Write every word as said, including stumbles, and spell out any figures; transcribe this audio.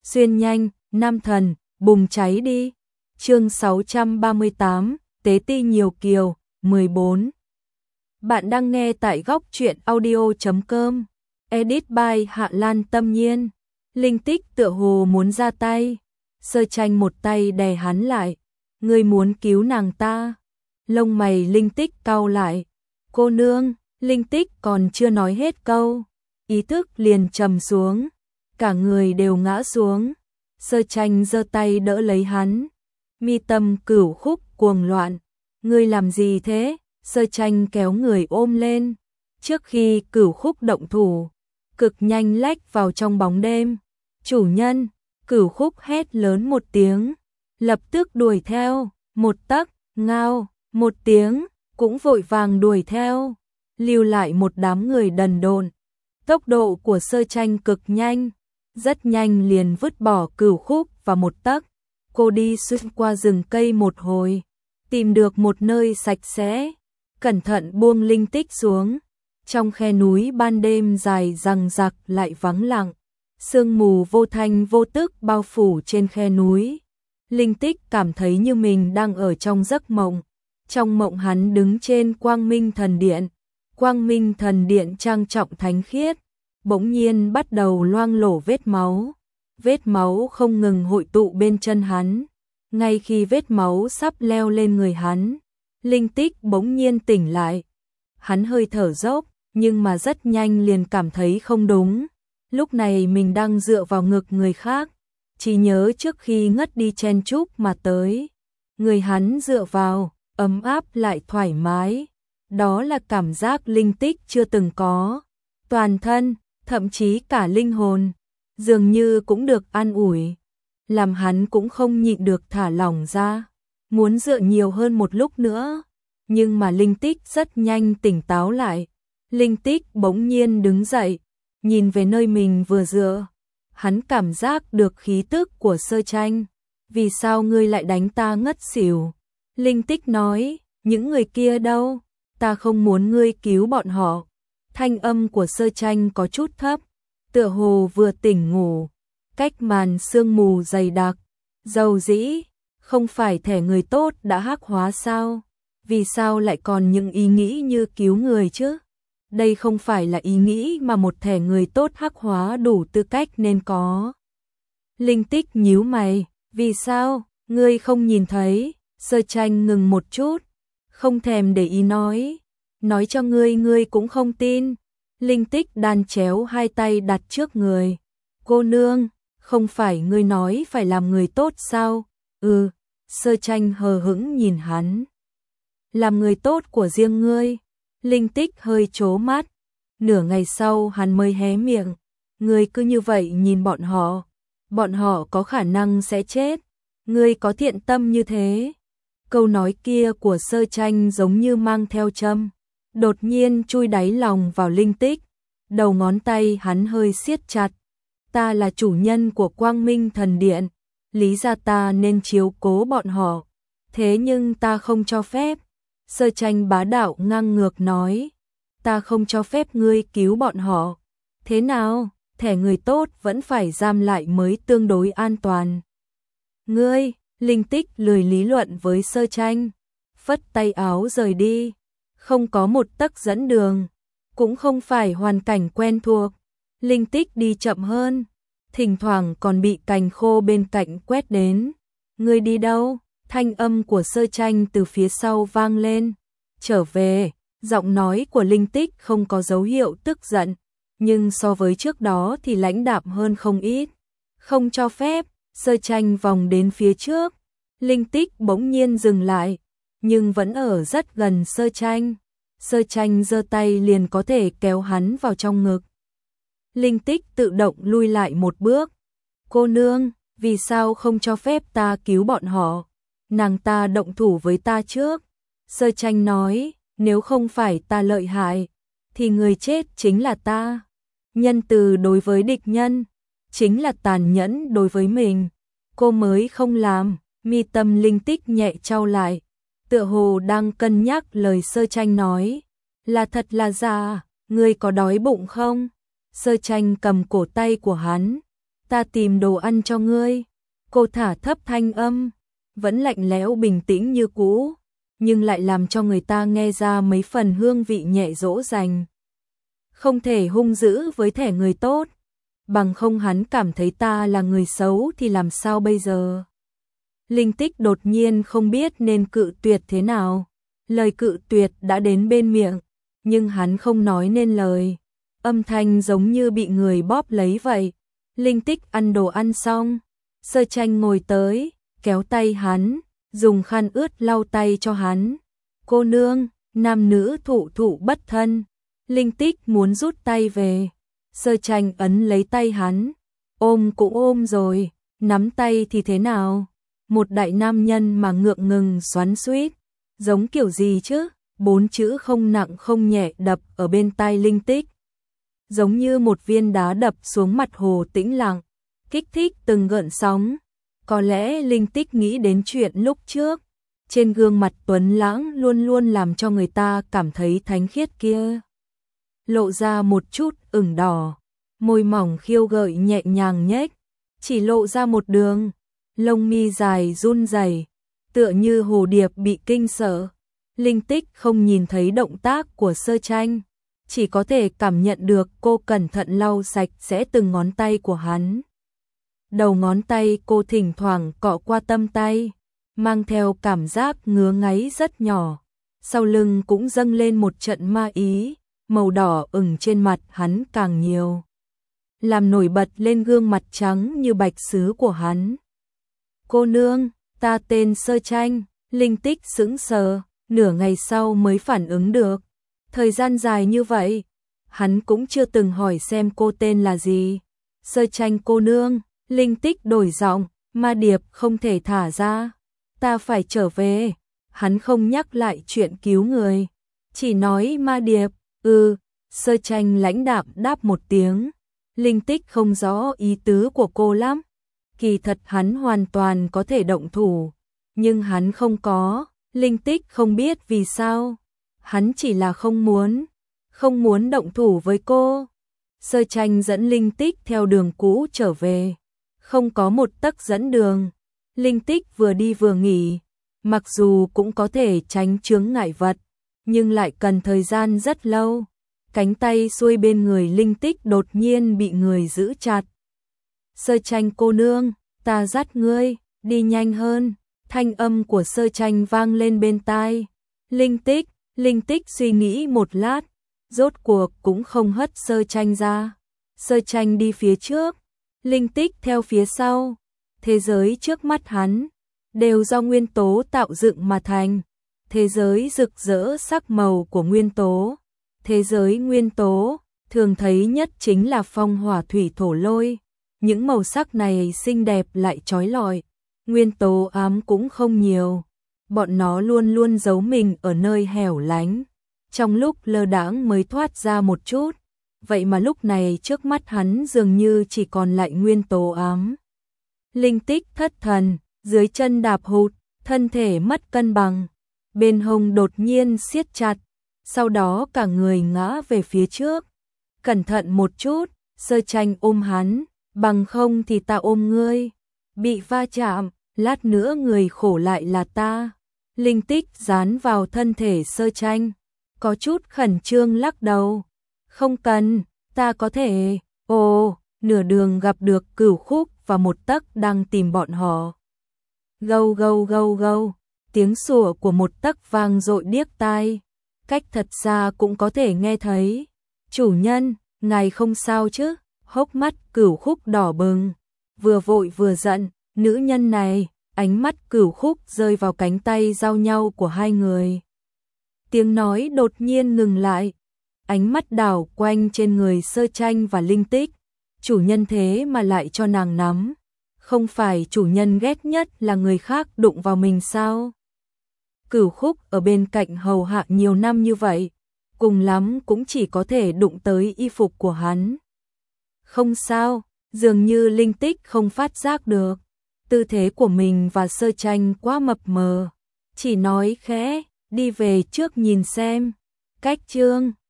xuyên nhanh, nam thần, bùng cháy đi. Chương sáu trăm ba mươi tám, Tế ti nhiều kiều, mười bốn. Bạn đang nghe tại góc truyện audio chấm com. Edit by Hạ Lan Tâm Nhiên. Linh Tích tựa hồ muốn ra tay. Sơ Tranh một tay đè hắn lại. Ngươi muốn cứu nàng ta? Lông mày Linh Tích cau lại. Cô nương, Linh Tích còn chưa nói hết câu, ý thức liền trầm xuống, cả người đều ngã xuống. Sơ Tranh giơ tay đỡ lấy hắn, mi tâm cửu khúc cuồng loạn. Ngươi làm gì thế? Sơ Tranh kéo người ôm lên. Trước khi cửu khúc động thủ, cực nhanh lách vào trong bóng đêm. Chủ nhân, cửu khúc hét lớn một tiếng, lập tức đuổi theo. Một tấc, ngao, một tiếng, cũng vội vàng đuổi theo, lưu lại một đám người đần độn. Tốc độ của Sơ Tranh cực nhanh, rất nhanh liền vứt bỏ cửu khúc và một tấc. Cô đi xuyên qua rừng cây một hồi, tìm được một nơi sạch sẽ, cẩn thận buông Linh Tích xuống. Trong khe núi ban đêm dài dằng dặc lại vắng lặng, sương mù vô thanh vô tức bao phủ trên khe núi. Linh Tích cảm thấy như mình đang ở trong giấc mộng. Trong mộng hắn đứng trên Quang Minh Thần Điện. Quang Minh Thần Điện trang trọng thánh khiết, bỗng nhiên bắt đầu loang lổ vết máu. Vết máu không ngừng hội tụ bên chân hắn. Ngay khi vết máu sắp leo lên người hắn, Linh Tích bỗng nhiên tỉnh lại. Hắn hơi thở dốc, nhưng mà rất nhanh liền cảm thấy không đúng. Lúc này mình đang dựa vào ngực người khác, chỉ nhớ trước khi ngất đi chen chúc mà tới. Người hắn dựa vào, ấm áp lại thoải mái. Đó là cảm giác Linh Tích chưa từng có. Toàn thân, thậm chí cả linh hồn, dường như cũng được an ủi. Làm hắn cũng không nhịn được thả lỏng ra, muốn dựa nhiều hơn một lúc nữa. Nhưng mà Linh Tích rất nhanh tỉnh táo lại. Linh Tích bỗng nhiên đứng dậy, nhìn về nơi mình vừa dựa. Hắn cảm giác được khí tức của Sơ Tranh. Vì sao ngươi lại đánh ta ngất xỉu? Linh Tích nói, những người kia đâu? Ta không muốn ngươi cứu bọn họ. Thanh âm của Sơ Tranh có chút thấp, tựa hồ vừa tỉnh ngủ. Cách màn sương mù dày đặc, dầu dĩ, không phải thể người tốt đã hắc hóa sao? Vì sao lại còn những ý nghĩ như cứu người chứ? Đây không phải là ý nghĩ mà một thể người tốt hắc hóa đủ tư cách nên có. Linh Tích nhíu mày, vì sao? Ngươi không nhìn thấy? Sơ Tranh ngừng một chút, không thèm để ý nói. Nói cho ngươi ngươi cũng không tin. Linh Tích đan chéo hai tay đặt trước người. Cô nương, không phải ngươi nói phải làm người tốt sao? Ừ, Sơ Tranh hờ hững nhìn hắn. Làm người tốt của riêng ngươi. Linh Tích hơi trố mắt. Nửa ngày sau hắn mới hé miệng. Ngươi cứ như vậy nhìn bọn họ, bọn họ có khả năng sẽ chết. Ngươi có thiện tâm như thế. Câu nói kia của Sơ Tranh giống như mang theo châm, đột nhiên chui đáy lòng vào Linh Tích. Đầu ngón tay hắn hơi siết chặt. Ta là chủ nhân của Quang Minh Thần Điện, lý ra ta nên chiếu cố bọn họ. Thế nhưng ta không cho phép. Sơ Tranh bá đạo ngang ngược nói, ta không cho phép ngươi cứu bọn họ. Thế nào, thẻ người tốt vẫn phải giam lại mới tương đối an toàn. Ngươi, Linh Tích lười lý luận với Sơ Tranh, phất tay áo rời đi. Không có một tấc dẫn đường, cũng không phải hoàn cảnh quen thuộc. Linh Tích đi chậm hơn, thỉnh thoảng còn bị cành khô bên cạnh quét đến. Ngươi đi đâu? Thanh âm của Sơ Tranh từ phía sau vang lên. Trở về. Giọng nói của Linh Tích không có dấu hiệu tức giận, nhưng so với trước đó thì lãnh đạm hơn không ít. Không cho phép. Sơ Tranh vòng đến phía trước. Linh Tích bỗng nhiên dừng lại, nhưng vẫn ở rất gần Sơ Tranh. Sơ Tranh giơ tay liền có thể kéo hắn vào trong ngực. Linh Tích tự động lui lại một bước. Cô nương, vì sao không cho phép ta cứu bọn họ? Nàng ta động thủ với ta trước. Sơ Tranh nói, nếu không phải ta lợi hại, thì người chết chính là ta. Nhân từ đối với địch nhân, chính là tàn nhẫn đối với mình. Cô mới không làm. Mi tâm Linh Tích nhẹ trao lại, tựa hồ đang cân nhắc lời Sơ Tranh nói. Là thật là giả? Ngươi có đói bụng không? Sơ Tranh cầm cổ tay của hắn, ta tìm đồ ăn cho ngươi. Cô thả thấp thanh âm, vẫn lạnh lẽo bình tĩnh như cũ, nhưng lại làm cho người ta nghe ra mấy phần hương vị nhẹ dỗ dành. Không thể hung dữ với thẻ người tốt, bằng không hắn cảm thấy ta là người xấu thì làm sao bây giờ? Linh Tích đột nhiên không biết nên cự tuyệt thế nào. Lời cự tuyệt đã đến bên miệng, nhưng hắn không nói nên lời. Âm thanh giống như bị người bóp lấy vậy. Linh Tích ăn đồ ăn xong, Sơ Tranh ngồi tới, kéo tay hắn, dùng khăn ướt lau tay cho hắn. Cô nương, nam nữ thụ thụ bất thân. Linh Tích muốn rút tay về. Sơ Tranh ấn lấy tay hắn. Ôm cũng ôm rồi, nắm tay thì thế nào? Một đại nam nhân mà ngượng ngừng xoắn xuýt, giống kiểu gì chứ? Bốn chữ không nặng không nhẹ đập ở bên tai Linh Tích, giống như một viên đá đập xuống mặt hồ tĩnh lặng, kích thích từng gợn sóng. Có lẽ Linh Tích nghĩ đến chuyện lúc trước, trên gương mặt tuấn lãng luôn luôn làm cho người ta cảm thấy thánh khiết kia, lộ ra một chút ửng đỏ, môi mỏng khiêu gợi nhẹ nhàng nhếch, chỉ lộ ra một đường, lông mi dài run rẩy, tựa như hồ điệp bị kinh sợ. Linh Tích không nhìn thấy động tác của Sơ Tranh, chỉ có thể cảm nhận được cô cẩn thận lau sạch sẽ từng ngón tay của hắn. Đầu ngón tay cô thỉnh thoảng cọ qua tâm tay, mang theo cảm giác ngứa ngáy rất nhỏ. Sau lưng cũng dâng lên một trận ma ý, màu đỏ ửng trên mặt hắn càng nhiều, làm nổi bật lên gương mặt trắng như bạch sứ của hắn. Cô nương, ta tên Sơ Tranh. Linh Tích sững sờ, nửa ngày sau mới phản ứng được. Thời gian dài như vậy, hắn cũng chưa từng hỏi xem cô tên là gì. Sơ Tranh cô nương. Linh Tích đổi giọng, ma điệp không thể thả ra, ta phải trở về. Hắn không nhắc lại chuyện cứu người, chỉ nói ma điệp. Ừ. Sơ Tranh lãnh đạm đáp một tiếng. Linh Tích không rõ ý tứ của cô lắm. Kỳ thật hắn hoàn toàn có thể động thủ, nhưng hắn không có. Linh Tích không biết vì sao, hắn chỉ là không muốn, không muốn động thủ với cô. Sơ Tranh dẫn Linh Tích theo đường cũ trở về, không có một tấc dẫn đường. Linh Tích vừa đi vừa nghỉ, mặc dù cũng có thể tránh chướng ngại vật, nhưng lại cần thời gian rất lâu. Cánh tay xuôi bên người Linh Tích đột nhiên bị người giữ chặt. Sơ Tranh cô nương, ta dắt ngươi, đi nhanh hơn. Thanh âm của Sơ Tranh vang lên bên tai. Linh Tích, Linh Tích suy nghĩ một lát, rốt cuộc cũng không hất Sơ Tranh ra. Sơ Tranh đi phía trước, Linh Tích theo phía sau. Thế giới trước mắt hắn đều do nguyên tố tạo dựng mà thành. Thế giới rực rỡ sắc màu của nguyên tố. Thế giới nguyên tố thường thấy nhất chính là phong hỏa thủy thổ lôi. Những màu sắc này xinh đẹp lại chói lọi. Nguyên tố ám cũng không nhiều, bọn nó luôn luôn giấu mình ở nơi hẻo lánh, trong lúc lơ đãng mới thoát ra một chút. Vậy mà lúc này trước mắt hắn dường như chỉ còn lại nguyên tố ám. Linh Tích thất thần, dưới chân đạp hụt, thân thể mất cân bằng, bên hông đột nhiên siết chặt, sau đó cả người ngã về phía trước. Cẩn thận một chút. Sơ Tranh ôm hắn, bằng không thì ta ôm ngươi. Bị va chạm, lát nữa người khổ lại là ta. Linh Tích dán vào thân thể Sơ Tranh, có chút khẩn trương lắc đầu. Không cần, ta có thể. Ồ, nửa đường gặp được Cửu Khúc và một tấc đang tìm bọn họ. Gâu gâu gâu gâu, tiếng sủa của một tấc vang dội điếc tai, cách thật xa cũng có thể nghe thấy. Chủ nhân, ngài không sao chứ? Hốc mắt Cửu Khúc đỏ bừng, vừa vội vừa giận. Nữ nhân này, ánh mắt Cửu Khúc rơi vào cánh tay giao nhau của hai người. Tiếng nói đột nhiên ngừng lại, ánh mắt đảo quanh trên người Sơ Tranh và Linh Tích. Chủ nhân thế mà lại cho nàng nắm, không phải chủ nhân ghét nhất là người khác đụng vào mình sao? Cửu Khúc ở bên cạnh hầu hạ nhiều năm như vậy, cùng lắm cũng chỉ có thể đụng tới y phục của hắn. Không sao, dường như Linh Tích không phát giác được. Tư thế của mình và Sơ Tranh quá mập mờ, chỉ nói khẽ, đi về trước nhìn xem. Cách chương